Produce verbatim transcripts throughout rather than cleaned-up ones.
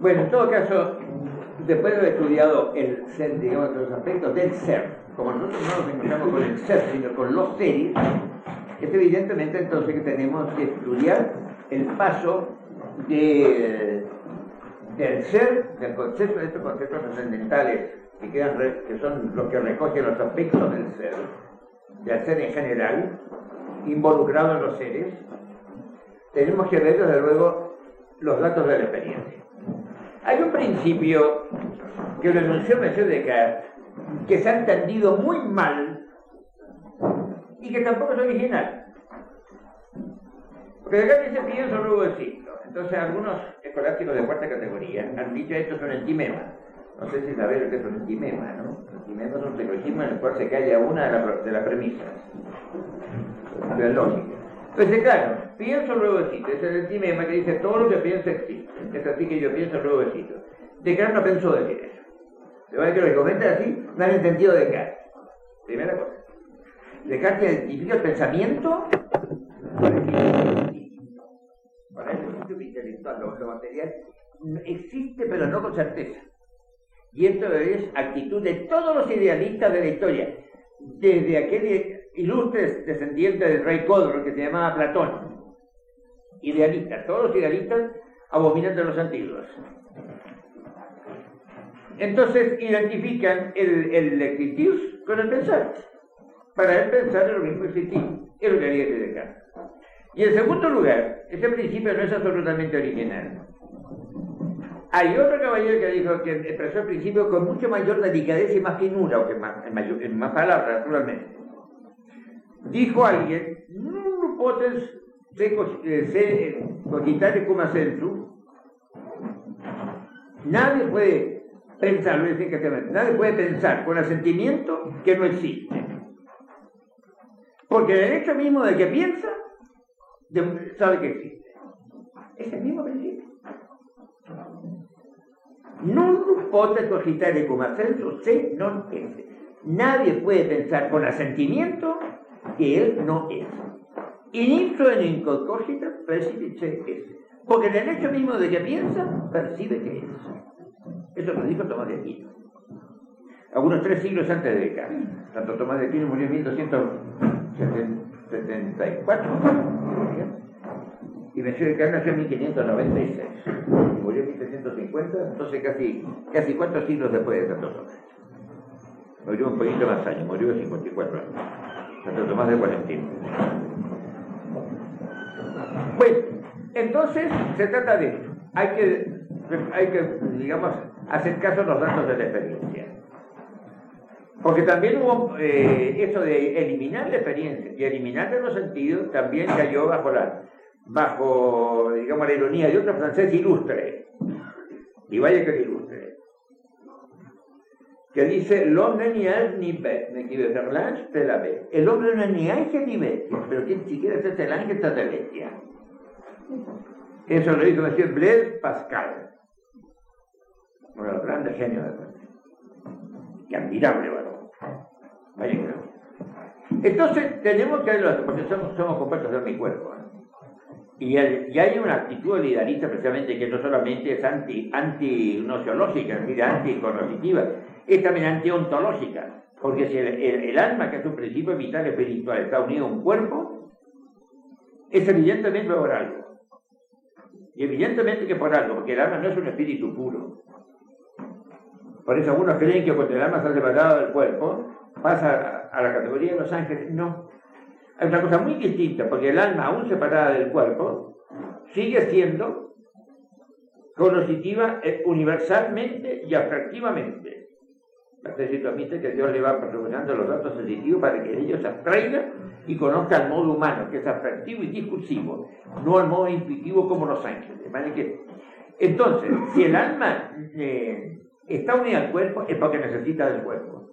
Bueno, en todo caso, después de haber estudiado el ser, digamos, los aspectos del ser, como nosotros no nos encontramos con el ser, sino con los seres, es evidentemente entonces que tenemos que estudiar el paso de, del ser, del concepto, de estos conceptos trascendentales, que, quedan re, que son los que recogen los aspectos del ser, del ser en general, involucrado en los seres. Tenemos que ver, desde luego, los datos de la experiencia. Hay un principio que lo enunció M. Descartes, que se ha entendido muy mal y que tampoco es original. Porque Descartes dice pienso, luego existo. Entonces algunos escolásticos de cuarta categoría han dicho esto es un entimema. No sé si sabéis lo que es un entimema, ¿no? Un entimema es un silogismo en el cual se calla una de las de la premisas de la lógica. Entonces, claro, pienso, luego existo. Ese es el entimema que dice todo lo que pienso existe. Es así que yo pienso, luego existo. Descartes no pensó decir eso. Se va a ver que lo que comenta así, no han entendido Descartes. Primera cosa. Descartes identifica el pensamiento con el instinto. Para el instinto intelectual, lo material, existe pero no con certeza. Y esto es actitud de todos los idealistas de la historia. Desde aquel ilustre descendiente del rey Codro que se llamaba Platón. Idealistas. Todos los idealistas abominan de los antiguos. Entonces identifican el, el existir con el pensar. Para él pensar es lo mismo existir. Es lo que haría que Descartes. Y en segundo lugar, ese principio no es absolutamente original. Hay otro caballero que dijo que expresó el principio con mucho mayor delicadeza y más finura, o que más, en, mayor, en más palabras, naturalmente. Dijo alguien, non potens se cogitare cum sensu. Nadie puede pensar, lo decía que nadie puede pensar con asentimiento que no existe. Porque el hecho mismo de que piensa, sabe que existe. Es el mismo principio. Non potens cogitare cum sensu se non esse. Nadie puede pensar con asentimiento que él no es. In ipso en incogita percibe es. Porque en el hecho mismo de que piensa, percibe que es. Eso lo dijo Tomás de Aquino. Algunos tres siglos antes de Descartes. Santo Tomás de Aquino murió en mil doscientos setenta y cuatro. Y M. Descartes nació en mil quinientos noventa y seis. Murió en mil seiscientos cincuenta, entonces casi, casi cuatro siglos después de Santo Tomás. Murió un poquito más años, murió de cincuenta y cuatro años. Santo Tomás de Cuarentino. Bueno, entonces se trata de esto. Hay que, hay que, digamos, hacer caso a los datos de la experiencia. Porque también hubo eh, eso de eliminar la experiencia y eliminar de los sentidos, también cayó bajo la, bajo, digamos, la ironía de otro francés ilustre. Y vaya que ilustre. Que dice, l'homme ni âge ni bête, mais qui veut faire l'ange, fait la bête. El hombre no es ni ángel ni bestia, pero quien si quiere hacerse el ángel, está de bestia. Eso lo dijo M. Blaise Pascal, uno de los grandes genios de Francia. Y admirable varón. Vaya que no. Entonces, tenemos que verlo, porque somos, somos compuestos de mi cuerpo. ¿eh? Y, el, y hay una actitud liderista, precisamente, que no solamente es anti, anti-nociológica, es decir, anti-cognitiva, es también antiontológica, porque si el, el, el alma, que es un principio vital espiritual, está unido a un cuerpo, es evidentemente por algo. Y evidentemente que por algo, porque el alma no es un espíritu puro. Por eso algunos creen que cuando el alma está separada del cuerpo, pasa a, a la categoría de los ángeles. No. Hay una cosa muy distinta, porque el alma, aún separada del cuerpo, sigue siendo cognoscitiva universalmente y abstractivamente. La tesis admite que Dios le va proporcionando los datos sensitivos para que ellos se abstraigan y conozcan el modo humano, que es abstractivo y discursivo, no el modo intuitivo como los ángeles. ¿Vale? Que, entonces, si el alma eh, está unida al cuerpo, es porque necesita del cuerpo.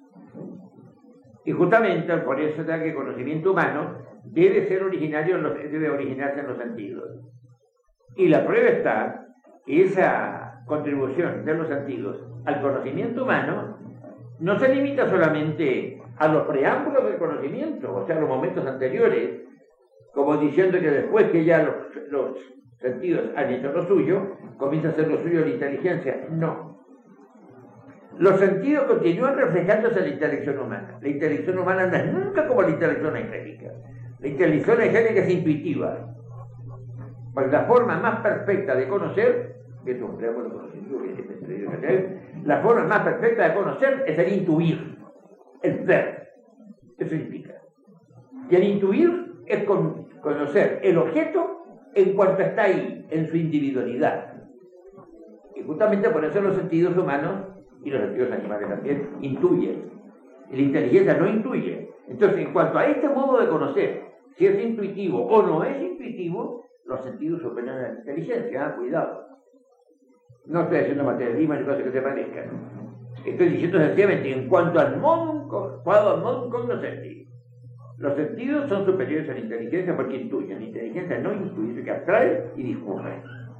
Y justamente por eso es que el conocimiento humano debe ser originario, en los, debe originarse en los sentidos. Y la prueba está que esa contribución de los sentidos al conocimiento humano no se limita solamente a los preámbulos del conocimiento, o sea, los momentos anteriores, como diciendo que después que ya los, los sentidos han hecho lo suyo, comienza a hacer lo suyo la inteligencia. No. Los sentidos continúan reflejándose en la intelección humana. La intelección humana no es nunca como la intelección angélica. La intelección angélica es intuitiva. Pues la forma más perfecta de conocer, que es un preámbulo conocido, la forma más perfecta de conocer es el intuir, el ver. Eso significa. Y el intuir es con, conocer el objeto en cuanto está ahí, en su individualidad. Y justamente por eso los sentidos humanos y los sentidos animales también intuyen. Y la inteligencia no intuye. Entonces, en cuanto a este modo de conocer, si es intuitivo o no es intuitivo, los sentidos superan a la inteligencia. Ah, cuidado. No estoy haciendo materialismo ni cosas que se parezcan. Estoy diciendo sencillamente en cuanto al modo, al modo cognoscenti. Los sentidos son superiores a la inteligencia porque intuyen. La inteligencia no intuye, que abstrae y discurre.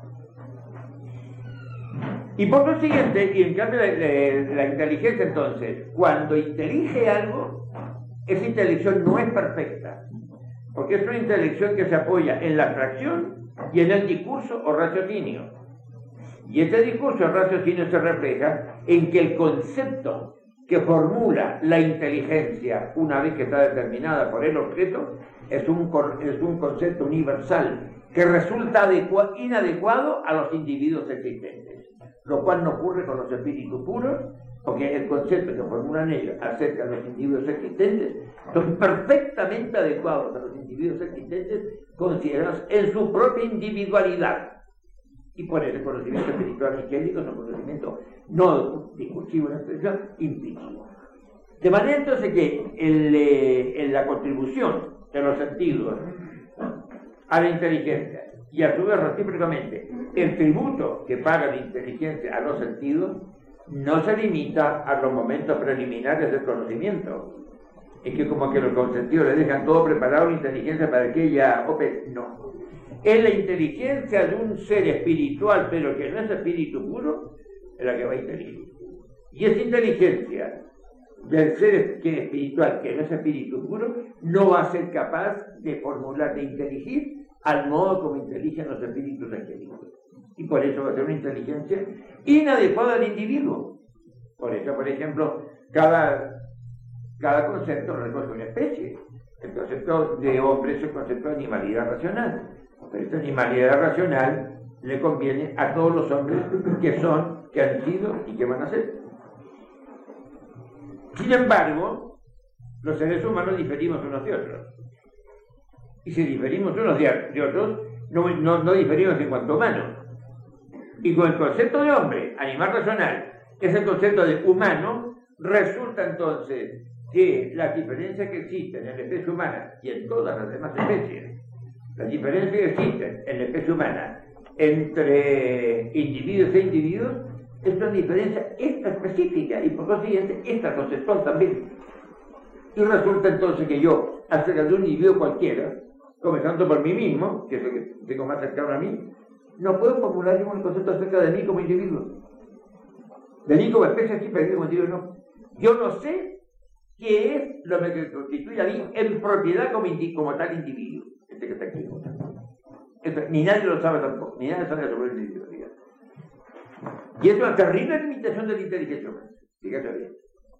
Y por lo siguiente, y en cambio la, la, la inteligencia entonces, cuando intelige algo, esa intelección no es perfecta, porque es una intelección que se apoya en la abstracción y en el discurso o raciocinio. Y este discurso o raciocinio se refleja en que el concepto que formula la inteligencia, una vez que está determinada por el objeto, es un, es un concepto universal que resulta adecua, inadecuado a los individuos existentes, lo cual no ocurre con los espíritus puros, porque el concepto que formulan ellos acerca de los individuos existentes son perfectamente adecuados a los individuos existentes considerados en su propia individualidad. Y por eso el conocimiento espiritual angélico es un conocimiento no discursivo en expresión, intuitivo. De manera entonces que el, eh, en la contribución de los sentidos a la inteligencia y a su vez recíprocamente el tributo que paga la inteligencia a los sentidos no se limita a los momentos preliminares del conocimiento. Es que como que los sentidos le dejan todo preparado a la inteligencia para que ella opere. No. Es la inteligencia de un ser espiritual, pero que no es espíritu puro, es la que va a inteligir. Y esa inteligencia del ser que es espiritual, que no es espíritu puro, no va a ser capaz de formular, de inteligir al modo como inteligen los espíritus angélicos. Y por eso va a ser una inteligencia inadecuada al individuo. Por eso, por ejemplo, cada, cada concepto recoge una especie. El concepto de hombre es el concepto de animalidad racional. Pero esta animalidad racional le conviene a todos los hombres que son, que han sido y que van a ser. Sin embargo, los seres humanos diferimos unos de otros. Y si diferimos unos de otros, no, no, no diferimos en cuanto a humanos. Y con el concepto de hombre, animal racional, que es el concepto de humano, resulta entonces que las diferencias que existen en la especie humana y en todas las demás especies, las diferencias que existen en la especie humana entre individuos e individuos, es una diferencia extra específica y por lo siguiente extra conceptual también. Y resulta entonces que yo, acerca de un individuo cualquiera, comenzando por mí mismo, que es lo que tengo más cercano a mí, no puedo formular ningún concepto acerca de mí como individuo. De mí como especie aquí, pero como individuo no. Yo no sé qué es lo que constituye a mí en propiedad como, como tal individuo. Este que está aquí. Esto, ni nadie lo sabe tampoco, ni nadie sabe sobre el individuo. Digamos. Y es una terrible limitación de la inteligencia humana. Fíjate bien.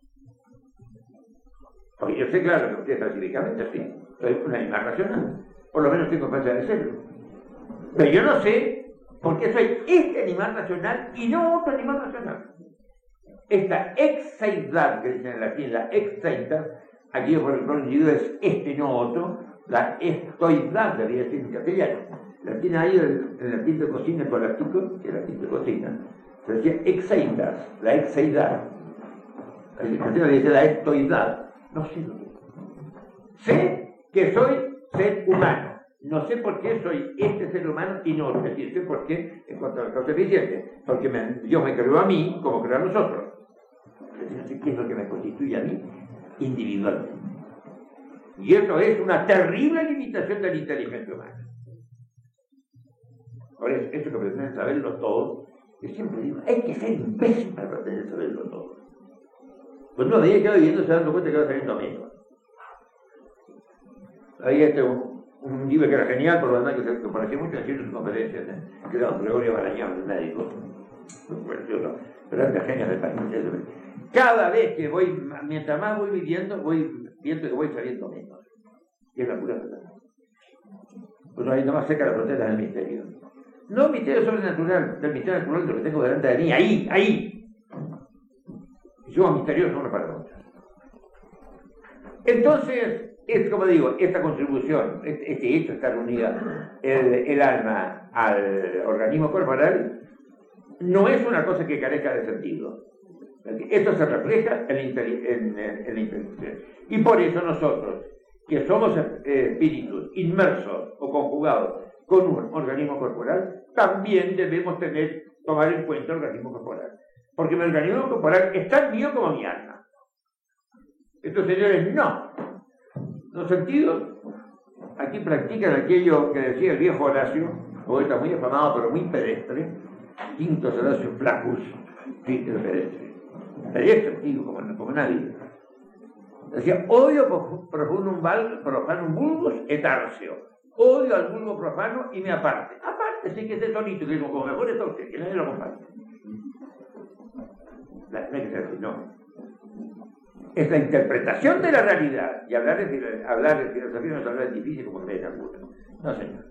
Porque yo sé, claro, que usted específicamente sí, soy un animal racional. Por lo menos tengo capacidad de serlo. Pero yo no sé por qué soy este animal racional y no otro animal racional. Esta exaidad, que dicen en latín, la exaidad, aquí por el individuo es este, no otro, la estoidad, debería decir en castellano. La tiene ahí el, el latín de cocina escolástico, que es el latín de cocina. Se decía exaidas, la exaidad. El castellano dice la estoidad. No sé lo que es. Sé que soy ser humano. No sé por qué soy este ser humano y no otro. Es decir, sé por qué en cuanto a la causa eficiente. Porque me, yo me creo a mí como creo a nosotros. Es decir, no sé qué es lo que me constituye a mí individualmente. Y eso es una terrible limitación de la inteligencia humana. Ahora, esto que pretenden saberlo todo, yo siempre digo, hay que ser imbécil para pretender saberlo todo. Pues no, de ahí que va viviendo se dando cuenta que va saliendo menos. Ahí este un, un libro que era genial, por lo demás, que se parecía mucho haciendo sus conferencias, ¿eh? Que era don Gregorio Barañón, el médico. Precioso, grandes genios del país. Cada vez que voy, mientras más voy viviendo, voy viendo que voy saliendo menos. Y es la pura verdad. Pues ahí nomás cerca las fronteras del misterio. No misterio sobrenatural, del misterio natural de lo que tengo delante de mí, ahí, ahí. Y yo misterioso no reparo mucho. Entonces, es como digo, esta contribución, este hecho, estar unida el, el alma al organismo corporal, no es una cosa que carezca de sentido. Esto se refleja en, en, en la inteligencia. Y por eso nosotros, que somos eh, espíritus inmersos o conjugados con un organismo corporal, también debemos tener, tomar en cuenta el organismo corporal. Porque mi organismo corporal es tan mío como mi alma. Estos señores no. Los sentidos, aquí practican aquello que decía el viejo Horacio, poeta muy afamado pero muy pedestre, Quintus Horacio Flaccus, sí, el pedestre. Pedestre, digo, como, como nadie. Decía, odio profundum val, profanum vulgus et arcio. Odio al vulgo profano y me aparte. Aparte, sí que esté solito, que digo, como mejor está usted, que nadie lo acompañe. No hay que ser así, no. Es la interpretación de la realidad. Y hablar de, hablar de filosofía no es hablar difícil como creen algunos. No, señor.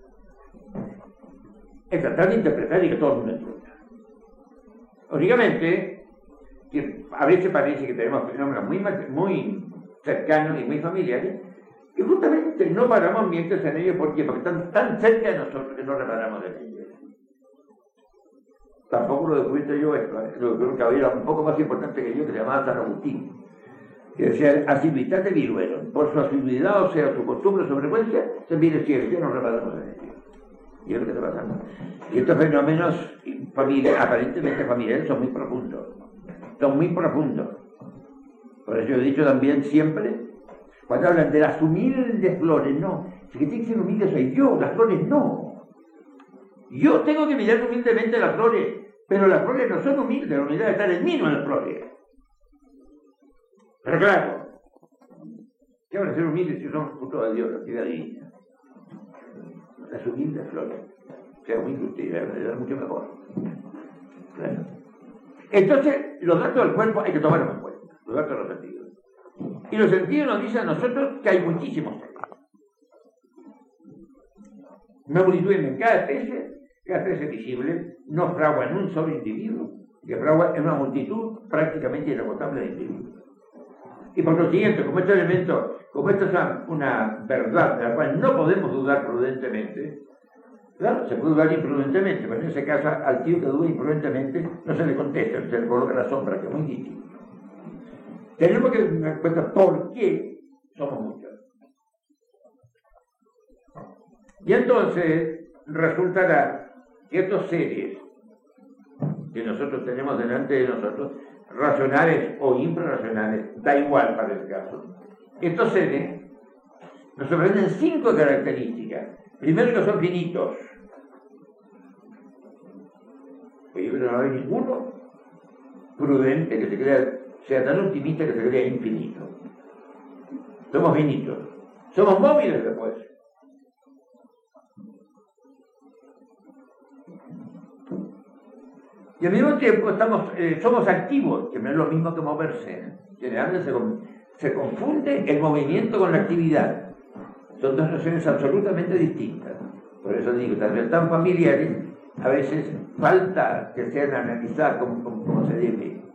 Es tratar de interpretar y que todo el mundo entienda. Lógicamente, que a veces parece que tenemos fenómenos muy, muy cercanos y muy familiares, y justamente no paramos mientras en ellos. ¿Por qué? Porque están tan cerca de nosotros que no reparamos de ellos. Tampoco lo descubrí yo esto, ¿eh? Lo que un caballero un poco más importante que yo, que se llamaba San Agustín, que decía, asiduitate viruerum, por su asiduidad, o sea, su costumbre o su frecuencia, se mire cielo, ya nos reparamos de ellos. Y es lo que está pasando. Y estos fenómenos familiares, aparentemente familiares, son muy profundos. Son muy profundos. Por eso yo he dicho también siempre, cuando hablan de las humildes flores, no. Si que tiene que ser humilde soy yo, las flores no. Yo tengo que mirar humildemente las flores, pero las flores no son humildes, la humildad está en mí, no en las flores. Pero claro, ¿qué van a ser humildes si son fruto de Dios, la actividad divina? Las humildes flores. Sea humilde usted, es mucho mejor. Claro. Entonces, los datos del cuerpo hay que tomarlos en cuenta, los datos de los sentidos. Y los sentidos nos dicen a nosotros que hay muchísimos sentidos. Una multitud en cada especie, cada especie visible, no fragua en un solo individuo, que fragua en una multitud prácticamente inagotable de individuos. Y por lo siguiente, como estos elementos, como esto es una verdad de la cual no podemos dudar prudentemente, claro, se puede dudar imprudentemente, pero en ese caso al tío que duda imprudentemente no se le contesta, se le coloca la sombra, que es muy difícil. Tenemos que dar cuenta por qué somos muchos. Y entonces resultará que estos seres que nosotros tenemos delante de nosotros, racionales o infrarracionales, da igual para el caso, estos seres nos sorprenden cinco características. Primero, que son finitos. Pues yo creo que no hay ninguno prudente que se crea, sea tan optimista que se crea infinito. Somos finitos. Somos móviles después. Y al mismo tiempo estamos, eh, somos activos, que no es lo mismo que moverse. Generalmente se, se confunde el movimiento con la actividad. Son dos nociones absolutamente distintas. Por eso digo, también tan familiares, a veces falta que sean analizadas como, como, como se debe.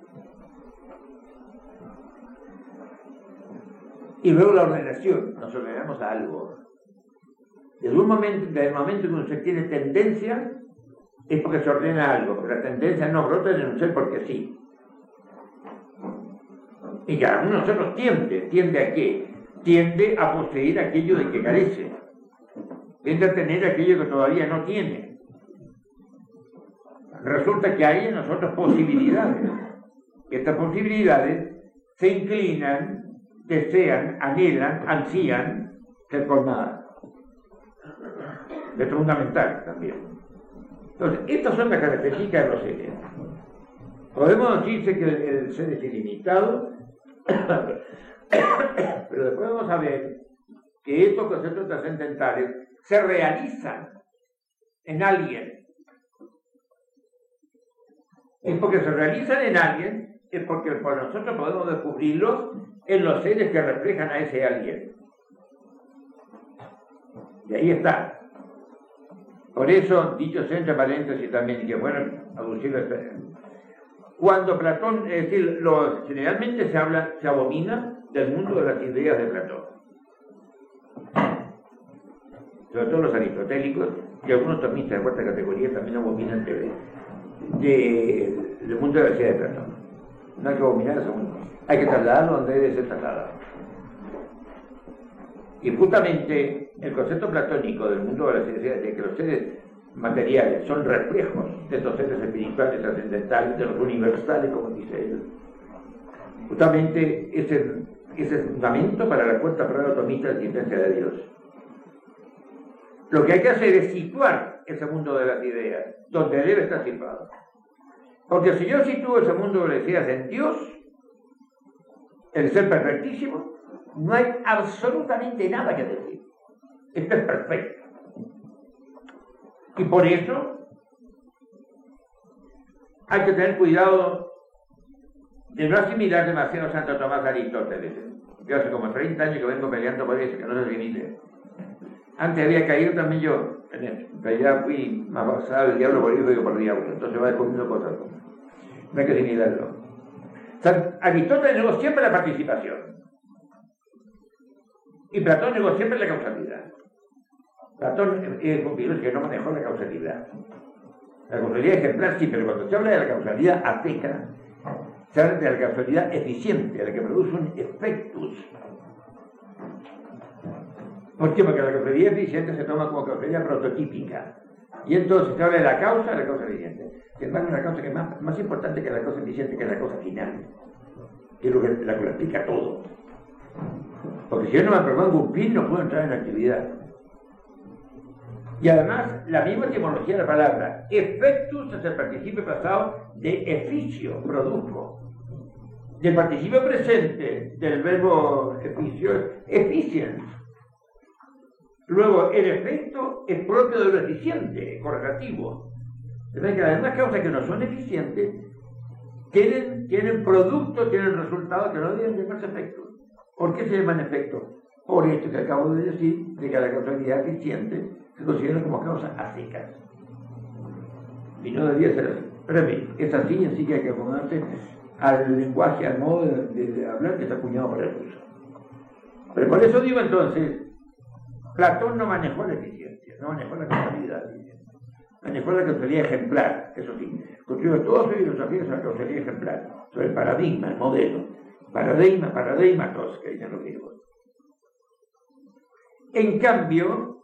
Y luego la ordenación, nos ordenamos a algo. Desde, un momento, desde el momento en que se tiene tendencia, es porque se ordena algo, porque la tendencia no brota de un ser porque sí. Y cada uno de nosotros tiende, ¿tiende a qué? Tiende a poseer aquello de que carece, tiende a tener aquello que todavía no tiene. Resulta que hay en nosotros posibilidades. Estas posibilidades se inclinan, desean, anhelan, ansían ser colmadas. Es fundamental también. Entonces, estas son las características de los seres. Podemos decirse que el, el ser es ilimitado, pero después vamos a ver que estos conceptos trascendentales se realizan en alguien, es porque se realizan en alguien, es porque por nosotros podemos descubrirlos en los seres que reflejan a ese alguien. Y ahí está. Por eso, dicho sea entre paréntesis también, que fueron aducidos, cuando Platón, es decir, lo, generalmente se habla, se abomina del mundo de las ideas de Platón. Sobre todo los aristotélicos y algunos tomistas de cuarta categoría también abominan de, de, del mundo de las ideas de Platón. No hay que abominar ese mundo, hay que trasladarlo donde debe ser trasladado. Y justamente el concepto platónico del mundo de las ideas, de que los seres materiales son reflejos de estos seres espirituales trascendentales, de los universales, como dice él, justamente es el, es el fundamento para la cuarta prueba atomista de la existencia de Dios. Lo que hay que hacer es situar ese mundo de las ideas donde debe estar situado. Porque si yo sitúo ese mundo de las ideas en Dios, el ser perfectísimo, no hay absolutamente nada que decir. Esto es perfecto. Y por eso hay que tener cuidado de no asimilar demasiado a Santo Tomás de Aristóteles. Yo hace como treinta años que vengo peleando por eso, que no se limite. Antes había caído también yo en eso, pero ya fui más basado el diablo por hijo y yo por diablo, entonces va descubriendo cosas. No hay que asimilarlo. Aristóteles negó siempre la participación. Y Platón negó siempre la causalidad. Platón es un virus que no manejó la causalidad. La causalidad ejemplar sí, pero cuando se habla de la causalidad ateca, se habla de la causalidad eficiente, la que produce un efectus. ¿Por qué? Porque la causalidad eficiente se toma como causalidad prototípica. Y entonces se habla de la causa, de la causa eficiente. Sin embargo, una causa que es más, más importante que la causa eficiente, que es la causa final, que es lo que, la que lo explica todo. Porque si yo no me propongo un fin, no puedo entrar en la actividad. Y además, la misma etimología de la palabra, effectus es el participio pasado de efficio, produjo. Del participio presente del verbo efficio es efficient. Luego, el efecto es propio de lo eficiente, correlativo. Es decir, que las demás causas que no son eficientes tienen, tienen productos, tienen resultados que no deben llamarse efectos. ¿Por qué se llaman efectos? Por esto que acabo de decir, de que la causalidad eficiente se considera como causa a secas. Y no debería ser así. Pero bien, es así, así que hay que acomodarse al lenguaje, al modo de, de, de hablar que está acuñado por el uso. Pero por eso digo entonces, Platón no manejó la eficiencia, no manejó la causalidad, manejó la causalidad ejemplar, eso sí. Construyó toda su filosofía sobre la causalidad ejemplar, sobre el paradigma, el modelo. Paradigma, paradigmatos, que dicen los griegos. En cambio,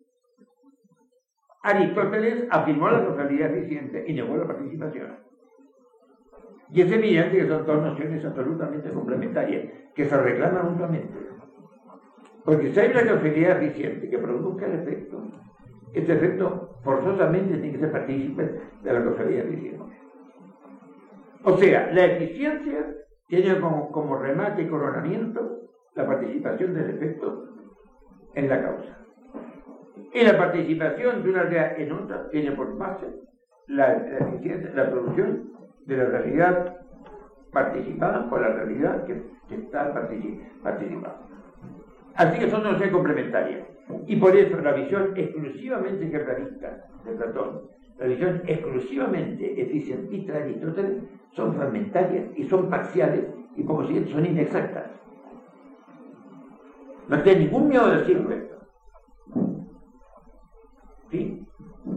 Aristóteles afirmó la causalidad eficiente y negó la participación. Y es evidente que son dos nociones absolutamente complementarias, que se reclaman mutuamente. Porque si hay una causalidad eficiente que produzca el efecto, este efecto forzosamente tiene que ser partícipe de la causalidad eficiente. O sea, la eficiencia tiene como, como remate y coronamiento la participación del efecto en la causa. Y la participación de una realidad en otra tiene por base la, la eficiencia, la producción de la realidad participada por la realidad que, que está participada. Así que son dos nociones complementarias. Y por eso la visión exclusivamente ejemplarista de Platón, la visión exclusivamente eficientista de Aristóteles, son fragmentarias y son parciales y como si son inexactas. No tiene ningún miedo de decirlo esto. ¿Sí?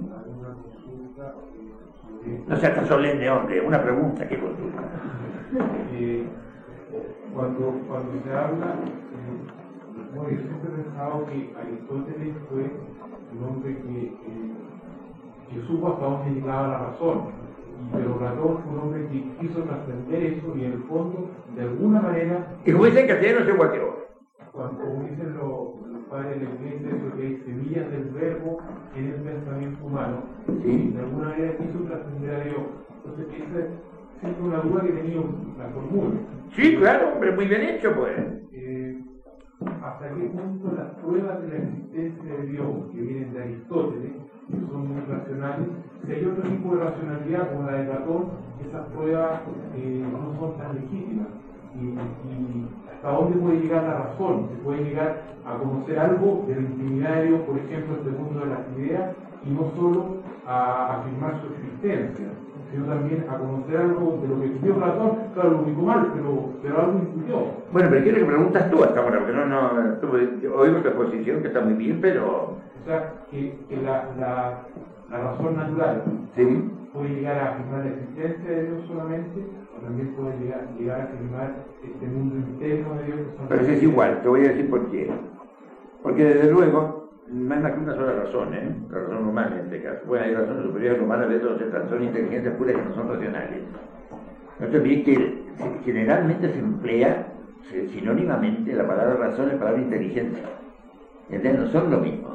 No sea tan solemne, hombre, una pregunta que consulta. Eh, cuando, cuando se habla, eh, bueno, yo siempre he pensado que Aristóteles fue un hombre que, eh, que supo hasta dónde llegaba la razón. Pero Platón fue un hombre que quiso trascender eso y en el fondo, de alguna manera... Y como dicen que castellano se guateó. Cuando, como dicen los, los padres de la iglesia, eso que hay semillas del verbo en el pensamiento humano. Sí. De alguna manera quiso trascender a Dios. Entonces, esa es siempre una duda que he tenido, la formulo. Sí, claro, pero muy bien hecho, pues. Eh, hasta qué punto las pruebas de la existencia de Dios que vienen de Aristóteles, que son muy racionales, si hay otro tipo de racionalidad como la de Platón, esas pruebas eh, no son tan legítimas. Y, y hasta dónde puede llegar la razón, se puede llegar a conocer algo de la intimidad de Dios, por ejemplo, este mundo de las ideas, y no solo a afirmar su existencia, sino también a conocer algo de lo que estudió Platón. Claro, lo ubicó mal, pero, pero algo incluyó. Bueno, pero quiero que preguntas tú hasta ahora, porque no, no, tú, oigo tu exposición que está muy bien, pero... O sea, que, que la, la, la razón natural ¿sí? puede llegar a afirmar la existencia de Dios solamente, o también puede llegar, llegar a afirmar este mundo interno de Dios. Que son pero eso es igual, te voy a decir por qué. Porque desde luego, no hay más que una sola razón, ¿eh? La razón humana en este caso. Bueno, hay razones superiores humanas, de otros son inteligencias puras que no son racionales. No te olvides que generalmente se emplea sinónimamente la palabra razón y la palabra inteligencia. ¿Entiendes? No son lo mismo.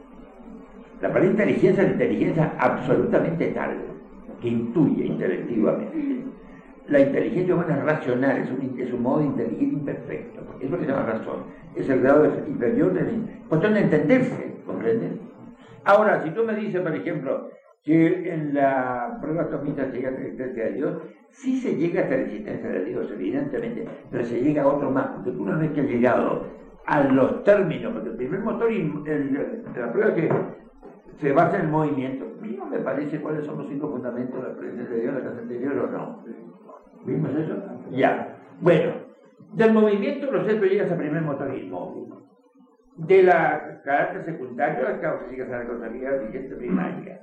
La palabra inteligencia es la inteligencia absolutamente tal, que intuye intelectivamente. La inteligencia humana es racional, es un, es un modo de inteligir imperfecto. Es lo que se llama razón. Es el grado de, inferior de cuestión de entenderse, ¿comprendes? Ahora, si tú me dices, por ejemplo, que en la prueba atómica se llega a la existencia de Dios, sí se llega hasta la existencia de Dios, evidentemente, pero se llega a otro más, porque tú una vez que has llegado a los términos, porque el primer motor, el, el, la prueba que se basa en el movimiento, a mí no me parece cuáles son los cinco fundamentos de la presencia de Dios, la casa anterior o no. ¿Vimos eso? Ya. Bueno, del movimiento los hechos llegas al primer motor inmóvil. De la carácter secundario al cabo que llegas a la causalidad vigente primaria.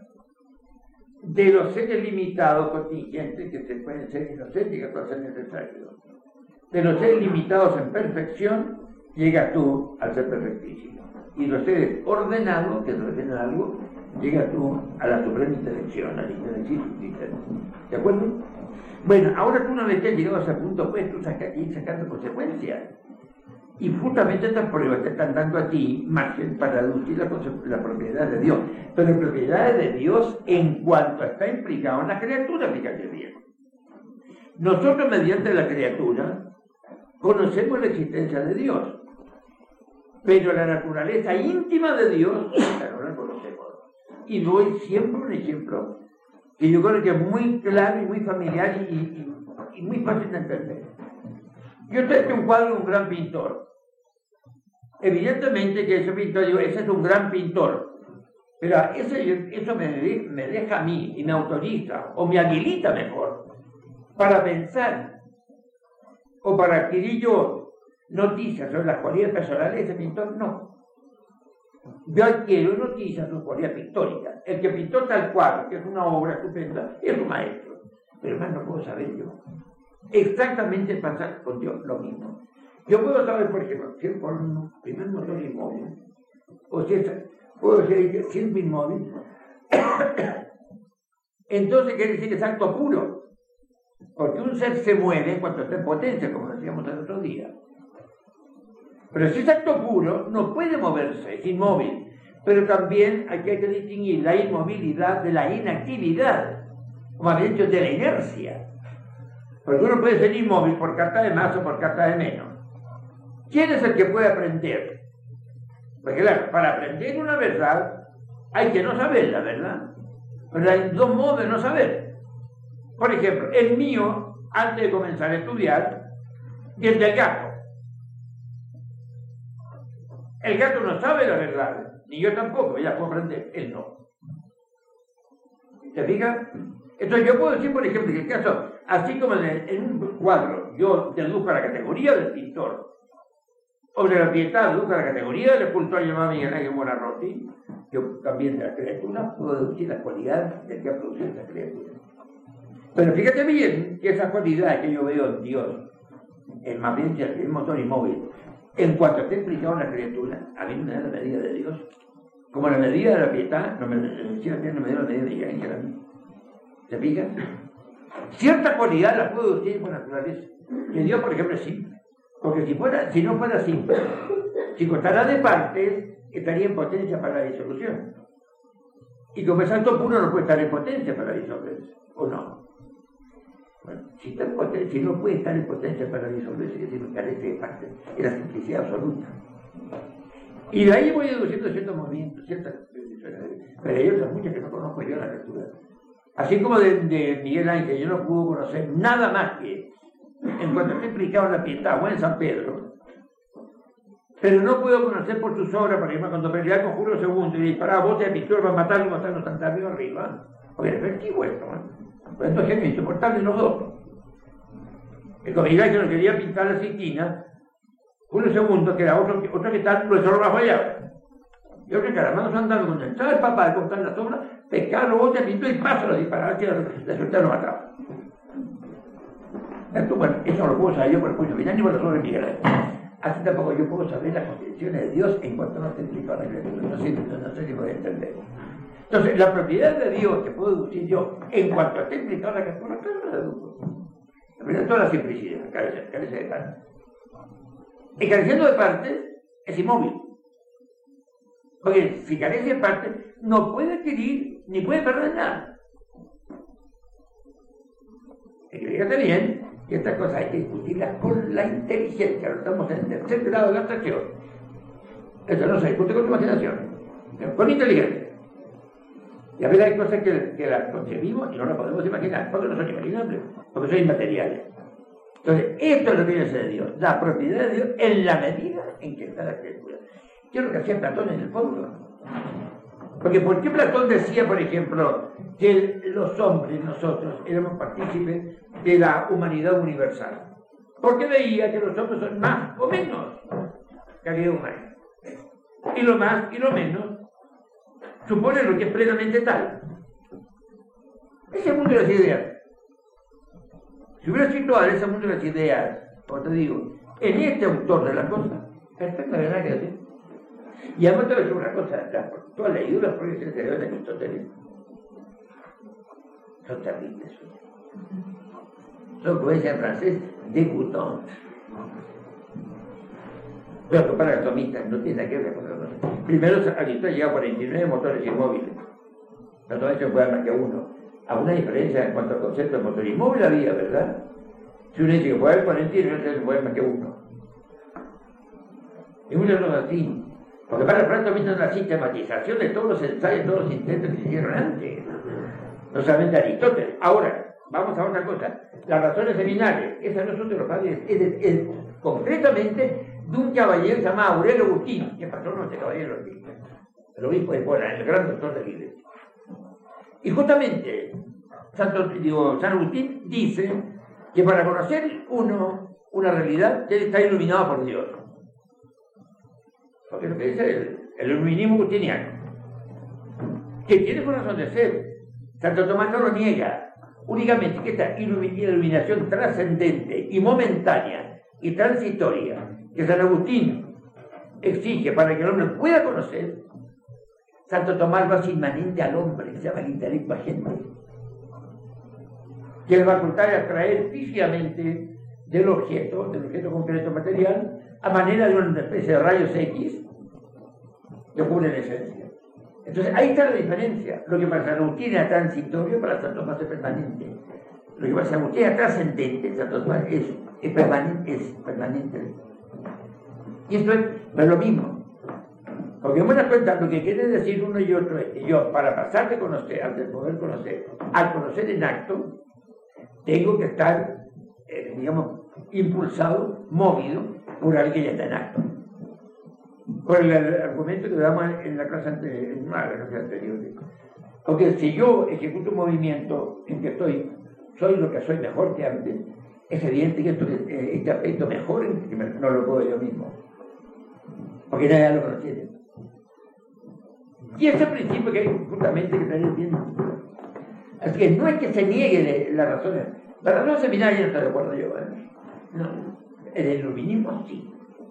De los seres limitados contingentes que se pueden ser inocentes y que pueden ser necesarios. De los seres limitados en perfección, llegas tú al ser perfectísimo. Y los seres ordenados, que te refieren a algo, llegas tú a la suprema intelección, al intelección. ¿De acuerdo? Bueno, ahora tú una vez que has llegado a ese punto, puedes tú sacar, ir sacando consecuencias. Y justamente estas pruebas te están dando a ti margen para deducir la, la propiedad de Dios. Pero la propiedad de Dios en cuanto está implicado en la criatura, fíjate bien. Nosotros mediante la criatura conocemos la existencia de Dios. Pero la naturaleza íntima de Dios no la conocemos. Y doy siempre un ejemplo que yo creo que es muy claro y muy familiar y, y, y muy fácil de entender. Yo tengo un cuadro de un gran pintor. Evidentemente que ese pintor, digo, ese es un gran pintor, pero ese, eso me, me deja a mí y me autoriza, o me habilita mejor, para pensar, o para adquirir yo noticias sobre las cualidades personales de ese pintor, no. Yo adquiero noticias sobre cualidades pictóricas. El que pintó tal cuadro, que es una obra estupenda, es un maestro, pero más no puedo saber yo. Exactamente pasa con Dios lo mismo. Yo puedo saber, por ejemplo, si es por un primer motor inmóvil, o si es, puedo decir si es inmóvil, entonces quiere decir que es acto puro, porque un ser se mueve cuando está en potencia, como decíamos el otro día. Pero si es acto puro, no puede moverse, es inmóvil. Pero también aquí hay que distinguir la inmovilidad de la inactividad, como había dicho, de la inercia. Porque uno puede ser inmóvil por carta de más o por carta de menos. ¿Quién es el que puede aprender? Porque claro, para aprender una verdad hay que no saberla, ¿verdad? Pero hay dos modos de no saber. Por ejemplo, el mío, antes de comenzar a estudiar, y el del gato. El gato no sabe la verdad, ni yo tampoco, ella puede aprender, él no. ¿Se fija? Entonces yo puedo decir, por ejemplo, que el caso, así como en, en un cuadro, yo deduzco la categoría del pintor, o de la pietad deduzco la categoría del escultor llamado Miguel Ángel Buonarroti, yo también de la criatura puedo deducir las cualidades del que ha producido esa criatura. Pero fíjate bien que esas cualidades que yo veo en Dios, en más bien el motor inmóvil, en cuanto esté implicado en la criatura, a mí me da la medida de Dios. Como la medida de la pietad, no me decía que no me dio la medida de Miguel Ángel a mí. ¿Se fija? Cierta cualidad la puedo decir por naturaleza. Que Dios, por ejemplo, es simple. Porque si, fuera, si no fuera simple, si costara de partes, estaría en potencia para la disolución. Y como es alto puro, no puede estar en potencia para disolverse. ¿O no? Bueno, Si, está en potencia, si no puede estar en potencia para disolverse, es decir, carece de parte, de la simplicidad absoluta. Y de ahí voy deduciendo ciertos movimientos, ciertas decisiones. Pero hay otras muchas que no conozco yo en la lectura. Así como de, de Miguel Ángel, yo no pude conocer nada más que en cuanto está implicado en la piedad o en San Pedro, pero no puedo conocer por sus obras, porque cuando peleaba con Julio segundo y disparaba botes de pistola para matarlo y matarlo tan arriba arriba, porque era efectivo esto, ¿no? Pues estos genios insoportables los dos. El con Miguel Ángel no quería pintar la Sistina, Julio segundo, que era otro, otro que tal, lo echó bajo allá. Y otro que Caramano andando con el el papá de cortar la sombra, pescar los botes de pistola y paso los disparar, que la suerte lo mataba. Esto, bueno, eso no lo puedo saber yo por el juicio final ni por la obra de Miguel Ángel. Así tampoco yo puedo saber las concepciones de Dios en cuanto no esté implicado en la criatura. No sé, no, no sé si voy a entender. Entonces, la propiedad de Dios que puedo deducir yo en cuanto esté implicado en la criatura, claro que la deduzco. La primera, toda la simplicidad, carece, carece de parte. Y careciendo de parte, es inmóvil. Porque si carece de parte, no puede adquirir ni puede perder nada. Y que fíjate bien, y estas cosas hay que discutirlas con la inteligencia. Estamos en el tercer grado de la abstracción. Eso no se discute con imaginación, con inteligencia. Y a veces hay cosas que, que las concebimos y no las podemos imaginar, porque no son imaginables, porque son inmateriales. Entonces, esto es lo que viene a ser de Dios, la propiedad de Dios en la medida en que está la criatura. ¿Qué es lo que hacía Platón en el fondo? Porque ¿por qué Platón decía, por ejemplo, que los hombres, nosotros, éramos partícipes de la humanidad universal? Porque veía que los hombres son más o menos calidad humana. Y lo más y lo menos supone lo que es plenamente tal. Ese es el mundo de las ideas. Si hubiera situado ese mundo de las ideas, como te digo, en este autor de la cosa, perfecto, no había nada que decir. Y además te voy a decir una cosa, tú has leído las proyecciones de Aristóteles. Son terribles. Son, como dice en francés, dégoûtantes. Pero que para los atomistas no tiene nada que ver con la cosa. Primero, Aristóteles llega a cuarenta y nueve motores inmóviles. No todo eso puede más que uno. Alguna diferencia en cuanto al concepto de motor inmóvil había, ¿verdad? Si uno dice que puede haber cuarenta y nueve, no se puede más que uno. Y muchos son así. Porque para el atomistas es una sistematización de todos los ensayos, todos los intentos que se hicieron antes. No solamente Aristóteles. Ahora, vamos a otra cosa. Las razones seminales, esas no son de los padres, es, es, es concretamente de un caballero llamado Aurelio Agustín, que patrón de este caballero aquí, el obispo de Puebla, el gran doctor de la Iglesia. Y justamente, Santo, digo, San Agustín dice que para conocer uno una realidad debe estar iluminado por Dios. Porque es lo que dice el, el iluminismo agustiniano, que tiene por razón de ser. Santo Tomás no lo niega, únicamente que esta iluminación trascendente y momentánea y transitoria que San Agustín exige para que el hombre pueda conocer, Santo Tomás lo hace inmanente al hombre, se llama el intelecto agente, que es la facultad de atraer físicamente del objeto, del objeto concreto material, a manera de una especie de rayos X que cubre la esencia. Entonces ahí está la diferencia. Lo que para San Agustín era transitorio, para Santo Tomás es permanente. Lo que para San Agustín era trascendente, Santo Tomás es, es, permanente, es permanente. Y esto es, no es lo mismo. Porque en buena cuenta lo que quiere decir uno y otro es que yo, para pasar de conocer, al de poder conocer, al conocer en acto, tengo que estar, eh, digamos, impulsado, movido por alguien que ya está en acto. Por el, el argumento que damos en la clase anterior, en una de las clases anteriores. Porque si yo ejecuto un movimiento en que estoy, soy lo que soy mejor que antes, es evidente que esto, este aspecto mejor no lo puedo yo mismo. Porque nadie lo conoce. Y ese principio que hay justamente que tener bien. Así que no es que se niegue la razón. La razón seminaria no está de acuerdo yo. ¿eh? No. En el iluminismo sí.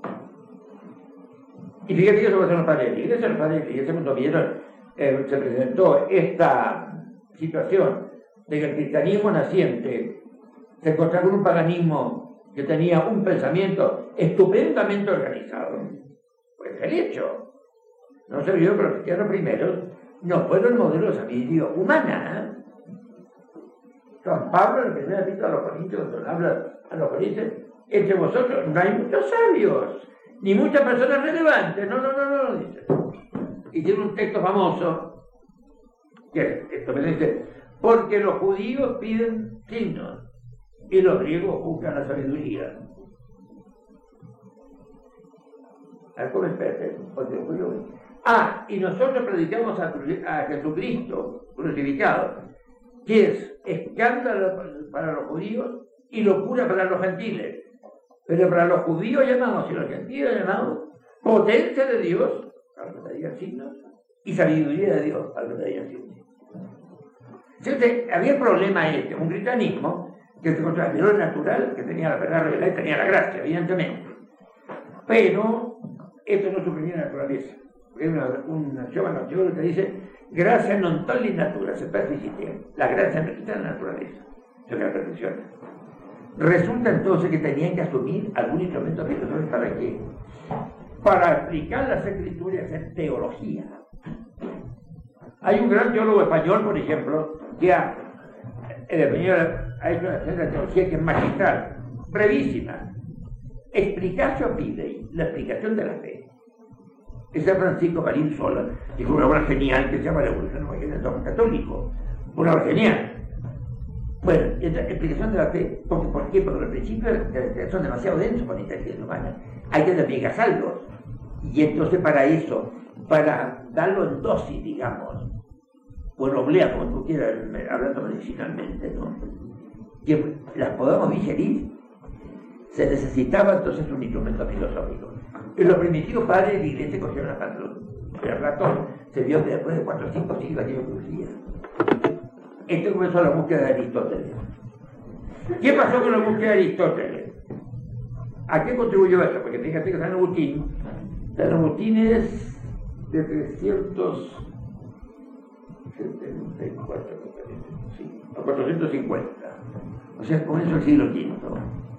Y fíjate que eso va a ser los padres de la Iglesia. Los padres de la Iglesia cuando vieron, eh, se presentó esta situación de que el cristianismo naciente se encontraba con un paganismo que tenía un pensamiento estupendamente organizado. Pues el hecho. No se vio que los cristianos primeros no fueron modelos de sabiduría humana. San Pablo en la primera epístola a los Corintios, cuando habla a los Corintios, entre vosotros no hay muchos sabios, ni muchas personas relevantes. No, no, no, no, no, dice. Y tiene un texto famoso, que esto me dice, porque los judíos piden signos y los griegos buscan la sabiduría. ¿Cómo espérate? Ah, y nosotros predicamos a, a Jesucristo crucificado, que es escándalo para los judíos y locura para los gentiles. Pero para los judíos llamados y los gentiles llamados, potencia de Dios, algo que te digan signos, y sabiduría de Dios, algo que te digan signos. Entonces, había un problema este, un cristianismo que se consideró natural, que tenía la verdad revelada y tenía la gracia, evidentemente. Pero esto no suprimía la naturaleza. Hay una, una giovane teórica que dice gracia non toglie natura, se persiste. La gracia no quita la naturaleza, eso que la perfecciona. Resulta entonces que tenían que asumir algún instrumento filosófico. ¿Para qué? Para explicar las escrituras en teología. Hay un gran teólogo español, por ejemplo, que ha, el español ha hecho una teología que es magistral, brevísima. Explicatio Fidei, la explicación de la fe. Es San Francisco Marín Sola, que es una obra genial que se llama La Evolución Evangélica del Dogma Católico. Una obra genial. Bueno, esta explicación de la fe, ¿por, ¿por qué? Porque los principios son demasiado densos para la inteligencia humana. Hay que despegarlos. Y entonces para eso, para darlo en dosis, digamos, o en oblea, como tú quieras, hablando medicinalmente, ¿no? Que las podamos digerir, se necesitaba entonces un instrumento filosófico. Y los primitivos padres de la iglesia cogieron a Platón. Pero Platón se vio que después de cuatro o cinco siglos aquello crucía. Esto comenzó la búsqueda de Aristóteles. ¿Qué pasó con la búsqueda de Aristóteles? ¿A qué contribuyó eso? Porque fíjate que San Agustín, San Agustín es de trescientos setenta y cuatro, sí, a cuatrocientos cincuenta. O sea, comienza el siglo quinto.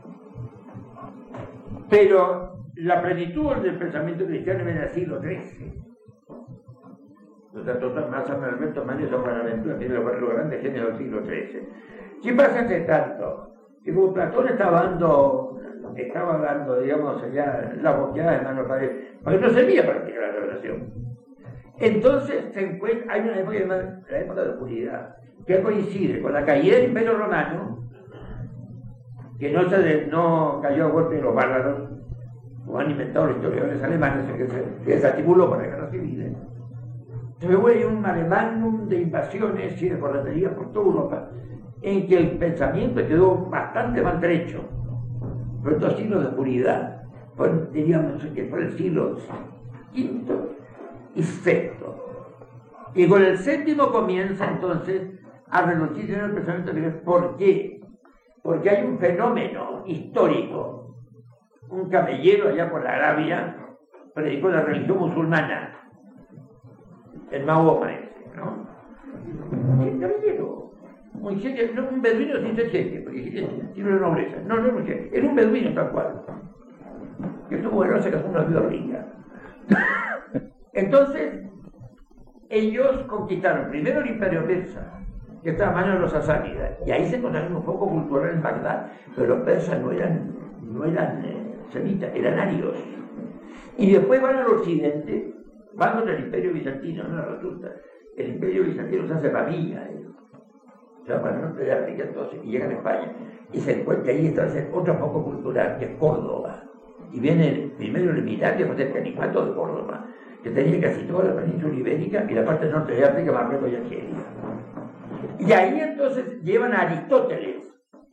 Pero la plenitud del pensamiento cristiano viene del siglo trece. O sea, total, más San Alberto Mario, San Buenaventura, tiene los grandes genios del siglo trece. ¿Qué pasa entre tanto? Que como Platón estaba dando, estaba dando, digamos, allá la boqueada de mano para él, porque no servía para explicar la revelación. Entonces se encuentra, hay una época llamada la época de oscuridad, que coincide con la caída del Imperio Romano, que no, se, no cayó a golpe de los bárbaros, como han inventado los historiadores alemanes, que se, que se desarticuló para guerras civiles. Se me vuelve un mare magnum de invasiones y de correterías por toda Europa, en que el pensamiento quedó bastante maltrecho. Por estos siglos de oscuridad, pues, diríamos que fue el siglo quinto y sexto. Y con el séptimo comienza entonces a reducirse en el pensamiento griego. ¿Por qué? Porque hay un fenómeno histórico. Un camellero allá por la Arabia predicó la religión musulmana. El Mahoma ese, ¿no? ¿Qué caballero? Muy serio, no, un beduino sin ser cheque, porque tiene una nobleza. No, no, no, era un beduino tal cual. Que estuvo bueno, se casó una viuda rica. Entonces, ellos conquistaron primero el imperio persa, que estaba a mano de los sasánidas, y ahí se encontraron un poco cultural en Bagdad, pero los persas no eran, no eran eh, semitas, eran arios. Y después van al occidente, van contra el imperio bizantino, no resulta. El imperio bizantino se hace familia, eh. O sea, para el norte de África entonces, y llegan a España, y se encuentra ahí entonces otro foco cultural, que es Córdoba. Y viene primero el militar, después el califato de Córdoba, que tenía casi toda la península ibérica y la parte norte de África, Marruecos y Argelia. Y ahí entonces llevan a Aristóteles,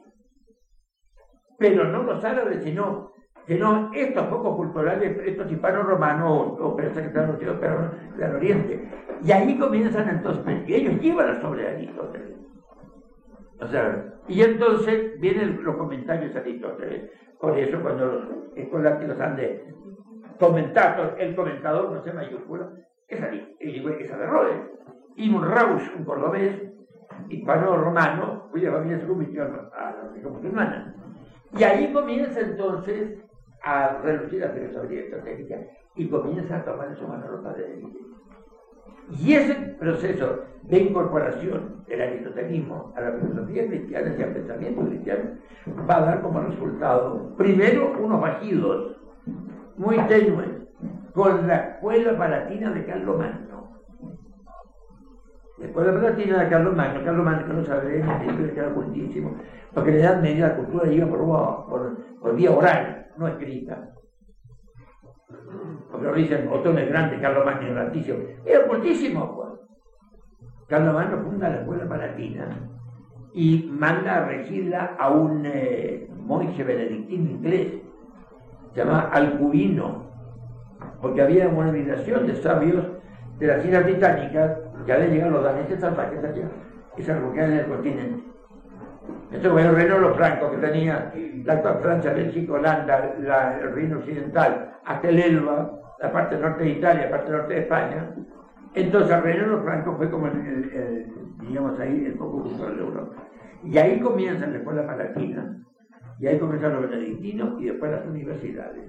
pero no los árabes, sino, sino estos focos culturales, estos hispanos romanos o persas que están los del Oriente. Y ahí comienzan entonces, y ellos llevan sobre Aristóteles. O sea, y entonces vienen los comentarios de Aristóteles. Por eso cuando los escolásticos han de comentar, el comentador no se mayúscula, es esa de Rhodes. Y un Rausch, un cordobés, hispano-romano, cuya familia se convirtió a la religión musulmana. Y ahí comienza entonces a reducir la filosofía estratégica y comienza a tomar en su mano los padres de la iglesia. Y ese proceso de incorporación del aristotelismo a la filosofía cristiana y al pensamiento cristiano va a dar como resultado, primero, unos bajidos muy tenues con la escuela palatina de Carlomagno. La escuela palatina de Carlomagno, Carlomagno que no sabe leer, que era cultísimo, porque en la Edad Media la cultura iba por, por, por vía oral, no escrita. Porque lo dicen Otón el Grande, Carlomagno el Grandísimo. Era cultísimo, pues. Carlomagno funda la escuela palatina y manda a regirla a un eh, monje benedictino inglés, se llama Alcubino, porque había una migración de sabios de las islas británicas que habían llegado los daneses salvajes allá y se refugiaron en el continente. Esto fue el reino de los francos, que tenía la actual Francia, Bélgica, Holanda, la, el reino occidental, hasta el Elba, la parte norte de Italia, la parte norte de España. Entonces el reino de los francos fue como el, el, el digamos ahí, el poco cultural de Europa. Y ahí comienza la escuela palatina, y ahí comienzan los benedictinos y después las universidades.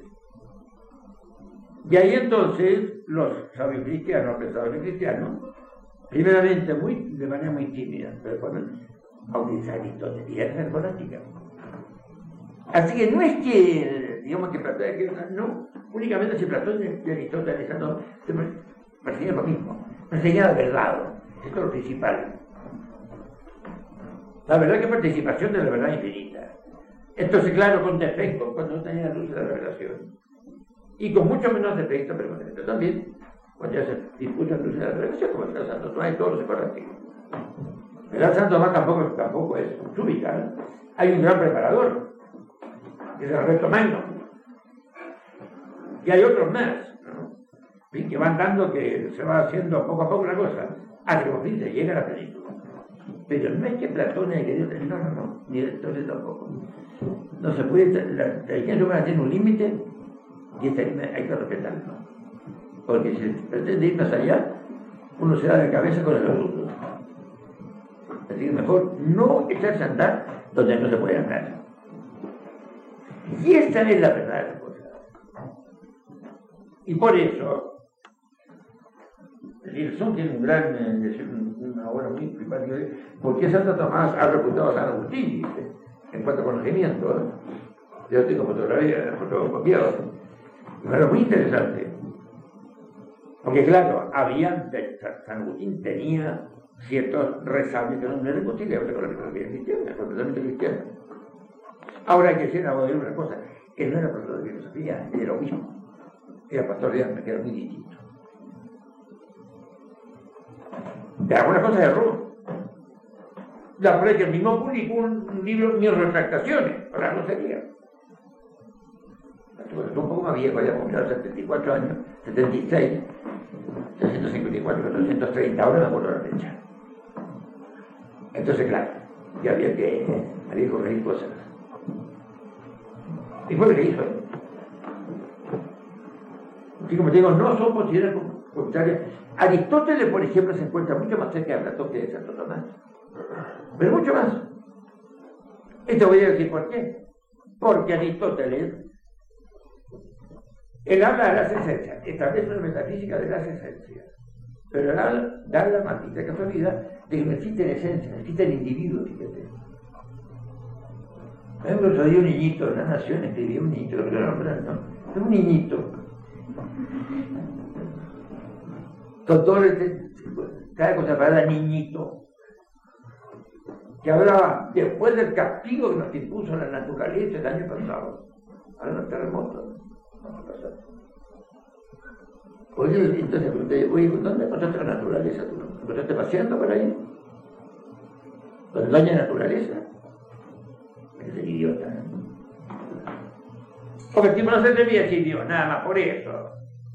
Y ahí entonces los sabios cristianos, pensadores cristianos, primeramente muy, de manera muy tímida, pero cuando bautizar a Aristóteles y la escolástica. Así que no es que, digamos que Platón, que, no, únicamente si Platón y Aristóteles no, se persiguen lo mismo, persiguen la verdad, esto es lo principal. La verdad que es participación de la verdad infinita. Entonces, claro, con defectos, cuando no tenía la luz de la revelación. Y con mucho menos defectos, pero con defectos también, cuando ya se disputa la luz de la revelación, como está Santo Tomás y todos los escolásticos. El Santo Tomás tampoco, tampoco es súbica. Hay un gran preparador, que es el Alberto Magno. Y hay otros más, ¿no? Y que van dando que se va haciendo poco a poco la cosa, hasta que por fin se llega a la plenitud. Pero no es que Platón haya querido tener, no, no, no, ni Aristóteles tampoco. No se puede, la inteligencia humana tiene un límite y este límite hay que respetarlo. Porque si se pretende ir más allá, uno se da de cabeza con el adulto. Así que mejor no echarse a andar donde no se puede andar. Y esta es la verdad de la cosa. Y por eso, Gilson tiene un gran, eh, una obra muy principal, porque Santo Tomás ha reputado a San Agustín, dice, en cuanto a conocimiento. ¿eh? Yo tengo fotografía, fotocopiado. Pero muy interesante. Porque claro, había, San Agustín tenía ciertos resabios que no eran reconciliables con la filosofía cristiana, con el pensamiento cristiano. Ahora hay que decir una cosa, que no era profesor de filosofía, era obispo, era pastor de alma, que era muy distinto. De algunas cosas erró. La verdad es que el mismo publicó un, un libro, Mis Retractaciones, para no sería. Estuvo un poco más viejo, ya cumplió setenta y cuatro años, setenta y seis, trescientos cincuenta y cuatro, cuatrocientos treinta, ahora me acuerdo la fecha. Entonces, claro, ya había que, había que corregir cosas. Y fue lo que hizo él. Y como te digo, no son consideradas contrarias. Aristóteles, por ejemplo, se encuentra mucho más cerca de Platón que de Santo Tomás. Pero mucho más. Esto voy a decir por qué. Porque Aristóteles, él habla de las esencias, establece una metafísica de las esencias. Pero él da la maldita casualidad de que no existen esencias, no existen individuos, fíjate. Por ejemplo, otro día un niñito de la nación escribió un niñito, lo que lo nombran, ¿no? Es un niñito. Con todo el, cada cosa para niñito, que hablaba después del castigo que nos impuso la naturaleza el año pasado, ahora los terremotos, no pasado. Oye, entonces pregunté, oye, ¿dónde encontraste la naturaleza? ¿Tú no encontraste paseando por ahí? ¿Con el daño de la naturaleza? Es el idiota, ¿eh? Porque el tipo no se atrevía a decir Dios, nada más por eso.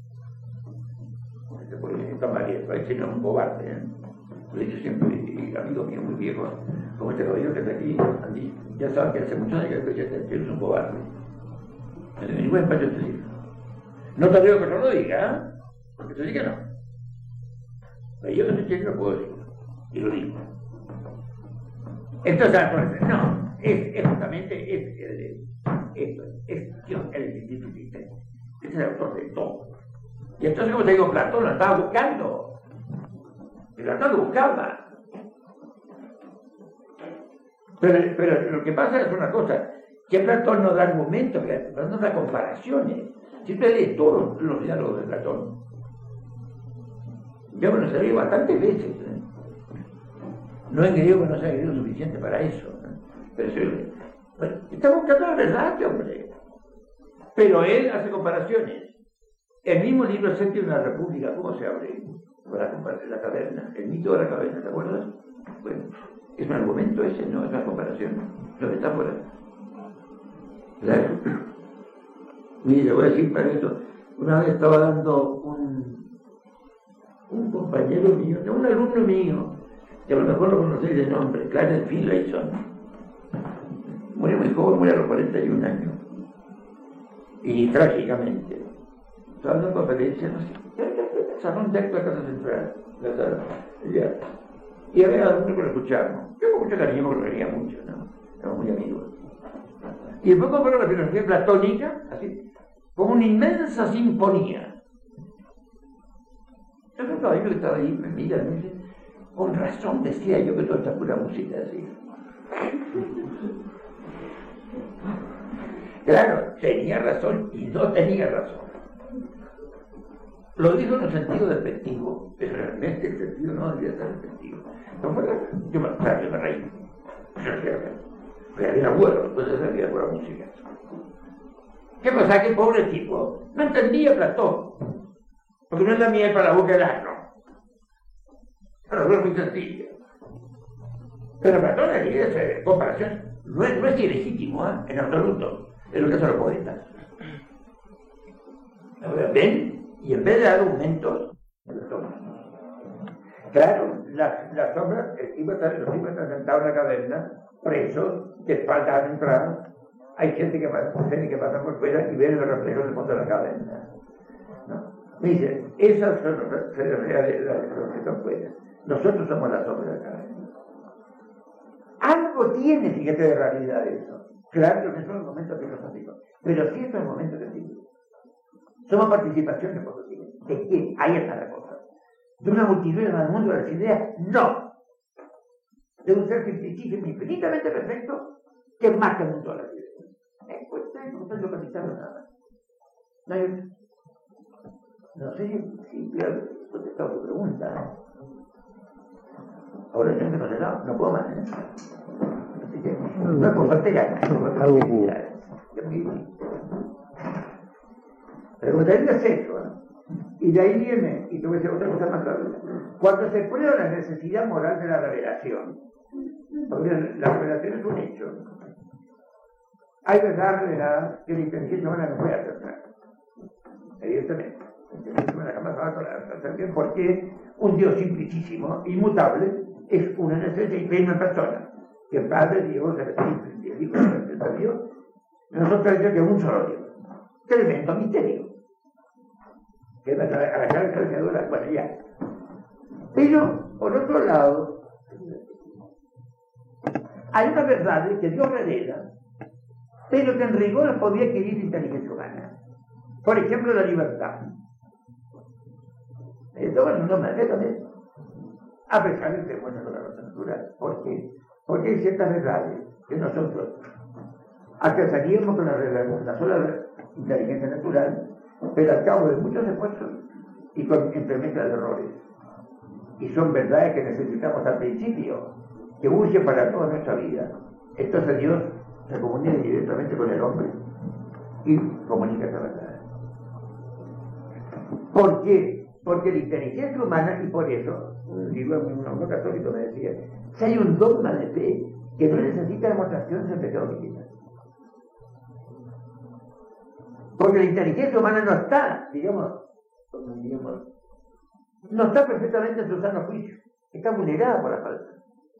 Tomar esto, ese no es un cobarde, ¿eh? Lo he dicho siempre, y amigos míos muy viejos, como este caballero que está aquí, Andy, ya saben que hace muchos años que este es un cobarde. No tengo ningún espacio de decirlo. No te digo que no lo diga, ¿eh? Porque te diga no. Pero yo que no puedo decirlo, y lo digo. Entonces, no, es, es justamente es, es, esto, es Dios, el espíritu existente. Este es el autor de todo. Y entonces, como te digo, Platón lo estaba buscando. Platón lo buscaba. Pero, pero lo que pasa es una cosa, que Platón no da argumentos, que Platón no da comparaciones. Si usted lee todos los diálogos de Platón, yo me los he leído bastantes veces. ¿eh? No en griego, no se ha leído suficiente para eso. ¿eh? Pero sí, bueno, está buscando la verdad, este hombre. Pero él hace comparaciones. El mismo libro séptimo de la República, ¿cómo se abre? Para comparar la caverna, el mito de la caverna, ¿te acuerdas? Bueno, es un argumento ese, no es una comparación, es una metáfora. Claro. Mire, le voy a decir para esto. Una vez estaba dando un, un compañero mío, un alumno mío, que a lo mejor lo conocéis de nombre, Clarence Finlayson. Murió muy joven, murió a los cuarenta y un años. Y trágicamente. Estaba dando conferencias, no sé, salón de acto de Casa Central, la sala, ya. Y había algunos que lo escucharon. Yo con mucho cariño porque lo quería mucho, ¿no? Éramos muy amigos. Y después compró la filosofía platónica, así, como una inmensa sinfonía. Yo creo que el caballero que estaba ahí me mira y me dice, con razón decía yo que toda esta pura música así. Claro, tenía razón y no tenía razón. Lo dijo en un sentido despectivo, pero realmente el sentido no debía ser despectivo. No fue, yo me, claro, yo me reí. Era bueno, después de ser bien buena música. ¿Qué pasa? Que pobre tipo no entendía Platón, porque no es la miel para la boca del asno. Pero es muy sencillo. Pero Platón aquí hace comparación, no es, no es ilegítimo, ¿eh? En absoluto, es lo que hacen los poetas. ¿Ven? Y en vez de dar argumentos, claro, las la sombras, el tipo está, los tipos están sentados en la caverna, presos, que faltan entrar, hay gente que pasa, gente que pasa por fuera y ve los reflejos del fondo de la caverna. ¿No? Me dicen, esas son las realidades de que están fuera. Nosotros somos la sombra de la caverna. Algo tiene, fíjate, de realidad eso. Claro que son los momentos filosóficos, pero sí estos momentos científicos. Somos participación de cosas. ¿De qué? Ahí está la cosa. ¿De una multitud en el mundo de las ideas? No. De un ser simplísimo, infinitamente perfecto, que es más que el mundo de las ideas. Eh, pues no estoy localizando nada. No, hay... no sé si he contestado tu pregunta. Ahora yo no sé, no, no puedo más. ¿eh? Así que no es por falta de ganas, no es por falta de ganas. Pero como también es eso, ¿no? Y de ahí viene, y te voy a decir otra cosa más clara, cuando se prueba la necesidad moral de la revelación, porque la revelación es un hecho, hay verdad revelada que la inteligencia humana no puede aceptar, evidentemente. La inteligencia humana jamás va a aceptar bien porque un Dios simplicísimo, inmutable, es una necesidad y plena persona, que el Padre, Dios, el Hijo, el Dios, nosotros creemos que es un solo Dios. Tremendo misterio. Que va a la cara cargadora, bueno, ya. Pero, por otro lado, hay una verdad que Dios revela, pero que en rigor podía adquirir la inteligencia humana. Por ejemplo, la libertad. Esto, bueno, no me alegra de eso. A pesar de que, bueno, con la razón natural. ¿Por qué? Porque hay ciertas verdades que nosotros alcanzaríamos con la, la sola inteligencia natural, pero al cabo de muchos esfuerzos y con entremezcla de errores. Y son verdades que necesitamos al principio, que urge para toda nuestra vida. Entonces Dios se comunica directamente con el hombre y comunica esa verdad. ¿Por qué? Porque la inteligencia humana, y por eso, un libro un hombre católico me decía, si hay un dogma de fe que no necesita demostración del pecado original. Porque la inteligencia humana no está, digamos, digamos, no está perfectamente en su sano juicio, está vulnerada por la falta.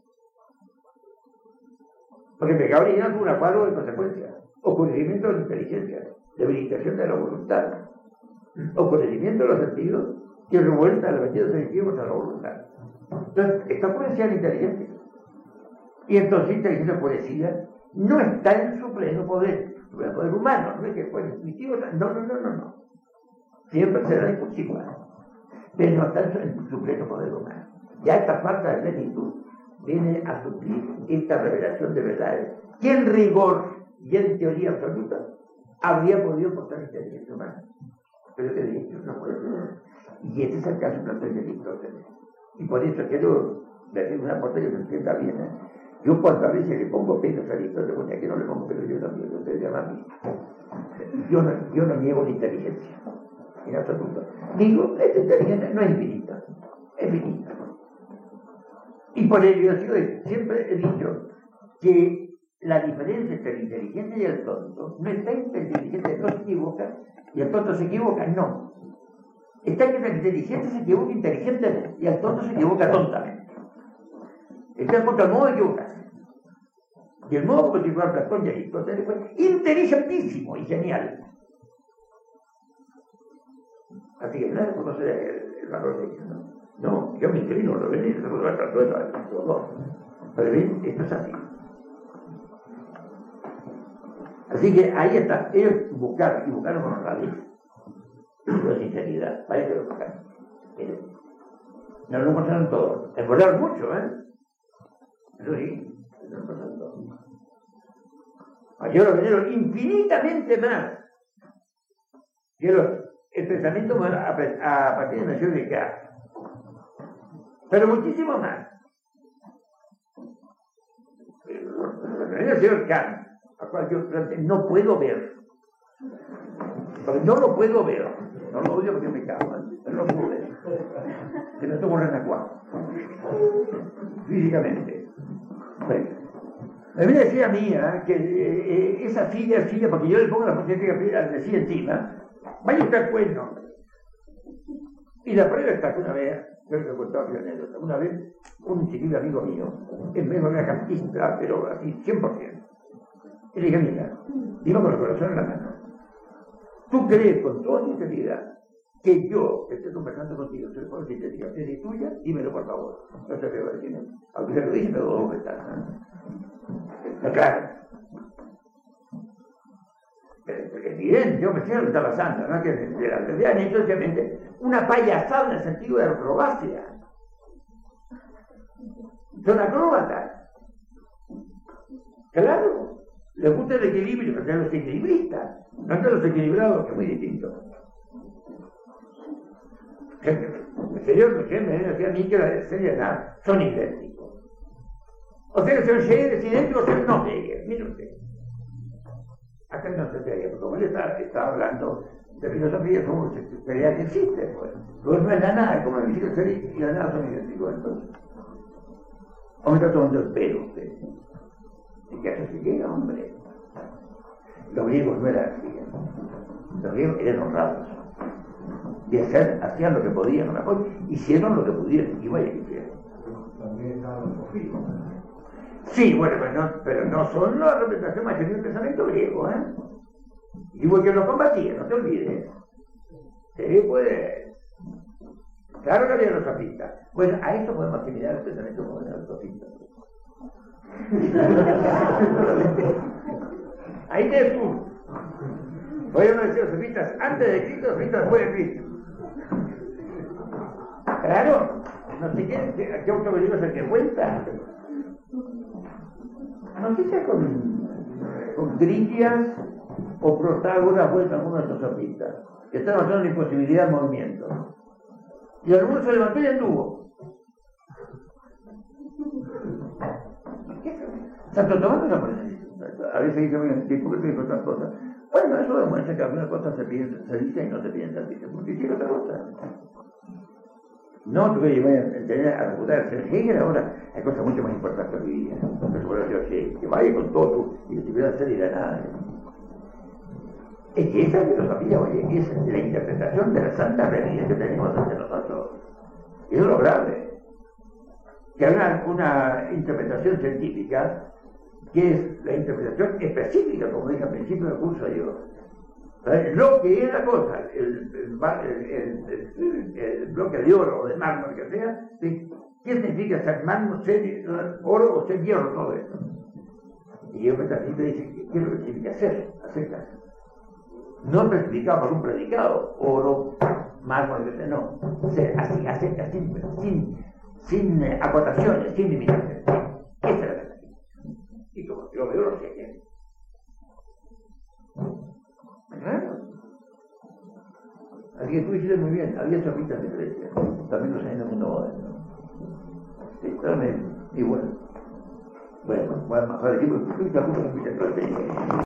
Porque el pecado original fue un cuadro de consecuencias, oscurecimiento de la inteligencia, debilitación de la voluntad, oscurecimiento de los sentidos y revuelta de los sentidos sensitivos contra la voluntad. Entonces, está oscurecida la inteligencia. Y entonces la inteligencia oscurecida no está en su pleno poder. El poder humano, no es que fue intuitivo, no, no, no, no, no. Siempre será impulsiva, pero no está en su pleno poder humano. Ya esta falta de plenitud viene a suplir esta revelación de verdades, que en rigor y en teoría absoluta habría podido portar inteligencia humana. Pero que de hecho no puede ser. Y este es el caso planteado de Aristóteles. Y por eso quiero decir una cosa que se entienda bien. ¿eh? Yo cuando a veces le pongo pelos a Aristóteles, bueno, aquí no le pongo pelos, yo también, ustedes llaman a mí. Yo no, yo no niego la inteligencia, en absoluto. Digo, esta inteligencia no es infinita, es finita. Y por ello yo siempre he dicho que la diferencia entre el inteligente y el tonto no está en que el inteligente no se equivoca y el tonto se equivoca, no. Está en que el inteligente se equivoca inteligentemente y el tonto se equivoca tontamente. Está en cuanto al modo de equivocarse. Y el modo como se equivocó Platón y Aristóteles fue inteligentísimo y genial. Así que nadie conoce el, el valor de ello, ¿no? No, yo me inclino, lo ven y se lo va a tratar de los dos. Pero bien, esto es así. Así que ahí está, ellos buscaron, y buscaron con honradez, con sinceridad, para que lo buscaron. No lo encontraron todo, esforzaron mucho, ¿eh? Eso sí, no lo encontraron todo. Yo lo vendieron infinitamente más que los, el pensamiento humano a, a partir de la nación de Kant. Pero muchísimo más. El señor Kant, a cual yo no puedo ver, porque no lo puedo ver, no lo odio porque me cago, pero no lo puedo ver, que me tomo renacuado, físicamente. Bueno, a mí decía mía que eh, esa silla es silla, porque yo le pongo la potencia que decía encima, vaya usted al cuento. Y la prueba está que una vez, creo que he contado mi anécdota, una vez un chiquillo amigo mío, él me dijo una campista, pero así, cien por ciento. Y le dije, mira, digo con el corazón en la mano, ¿tú crees con toda sinceridad que yo que estoy conversando contigo, soy por sintética, es tuya? Dímelo por favor. No sé qué va a decir. Aunque se lo dice, me doy vueltas. ¿No? Claro. Es evidente, yo me sé lo que está pasando, ¿no? Que de la realidad han hecho obviamente una payasada en el sentido de acrobacia. Son acróbatas. Claro. Les gusta el equilibrio, porque son los equilibristas, no son los equilibrados, que es muy distinto. El señor me decía a mí que la seriedad son idénticos. O sea, el señor Scheer es idéntico, o sea, no Scheer, mire usted. Acá no se sería, porque como él está, está hablando de filosofía, como se creía que existe, pues. Pues no es la nada, como el físico y la nada son idénticos, entonces. O me está tomando el pelo usted. ¿Y qué hace se llega, hombre? Los griegos no eran así. Los griegos eran honrados. Y hacer, hacían lo que podían, mejor, hicieron lo que pudieron, y vaya que hicieron. También estaban los sofistas. Sí, bueno, pero no, pero no son la representación más genuina del pensamiento griego, ¿eh? Digo que los combatían, no te olvides. Sí, pues. Claro que había los sofistas. Bueno, a eso podemos asimilar el pensamiento moderno de los sofistas. Ahí tienes tú. Podemos decir los sofistas antes de Cristo, los sofistas después de Cristo. Claro, no sé qué, qué autobeligo es el que cuenta. No sé si es con, con Critias o Protágoras vuelven algunos de estos sofistas, que están basando en la imposibilidad del movimiento. Y alguno se levantó y anduvo. Santo Tomás no aparece. A veces dice, mira, ¿por qué te digo otras cosas? Bueno, eso demuestra que algunas cosas se, piden, se dicen y no se piden tan bien, porque hicieron otra cosa. No, tú que vayas a tener a reputar a ser Hegel ahora, hay cosas mucho más importantes que vivir. Que, que vaya con todo tú y que te pueda hacer ir a nada. Es que esa filosofía, oye, es la interpretación de la santa realidad que tenemos ante nosotros. Y es lo grave. Que hagan una interpretación científica que es la interpretación específica, como dije al principio del curso yo. ¿Sabes? Lo que es la cosa, el, el, el, el, el bloque de oro o de mármol que sea, ¿sí? ¿Qué significa ser mármol, ser oro o ser hierro, todo eso? Y yo me te dice, ¿qué es lo que significa hacer? Hacer caso. No especificado por un predicado, oro, mármol, que sea, no. O sea, así, hacer, sin, sin, sin eh, acotaciones, sin limitaciones. Esa es la verdad. Y como yo veo lo que hay. Claro. Así que tú hiciste muy bien, había chapitas de iglesia, también los hay en el mundo moderno. Sí, también, igual. Bueno, bueno, mejor equipo, tú te apuntas en mi clase.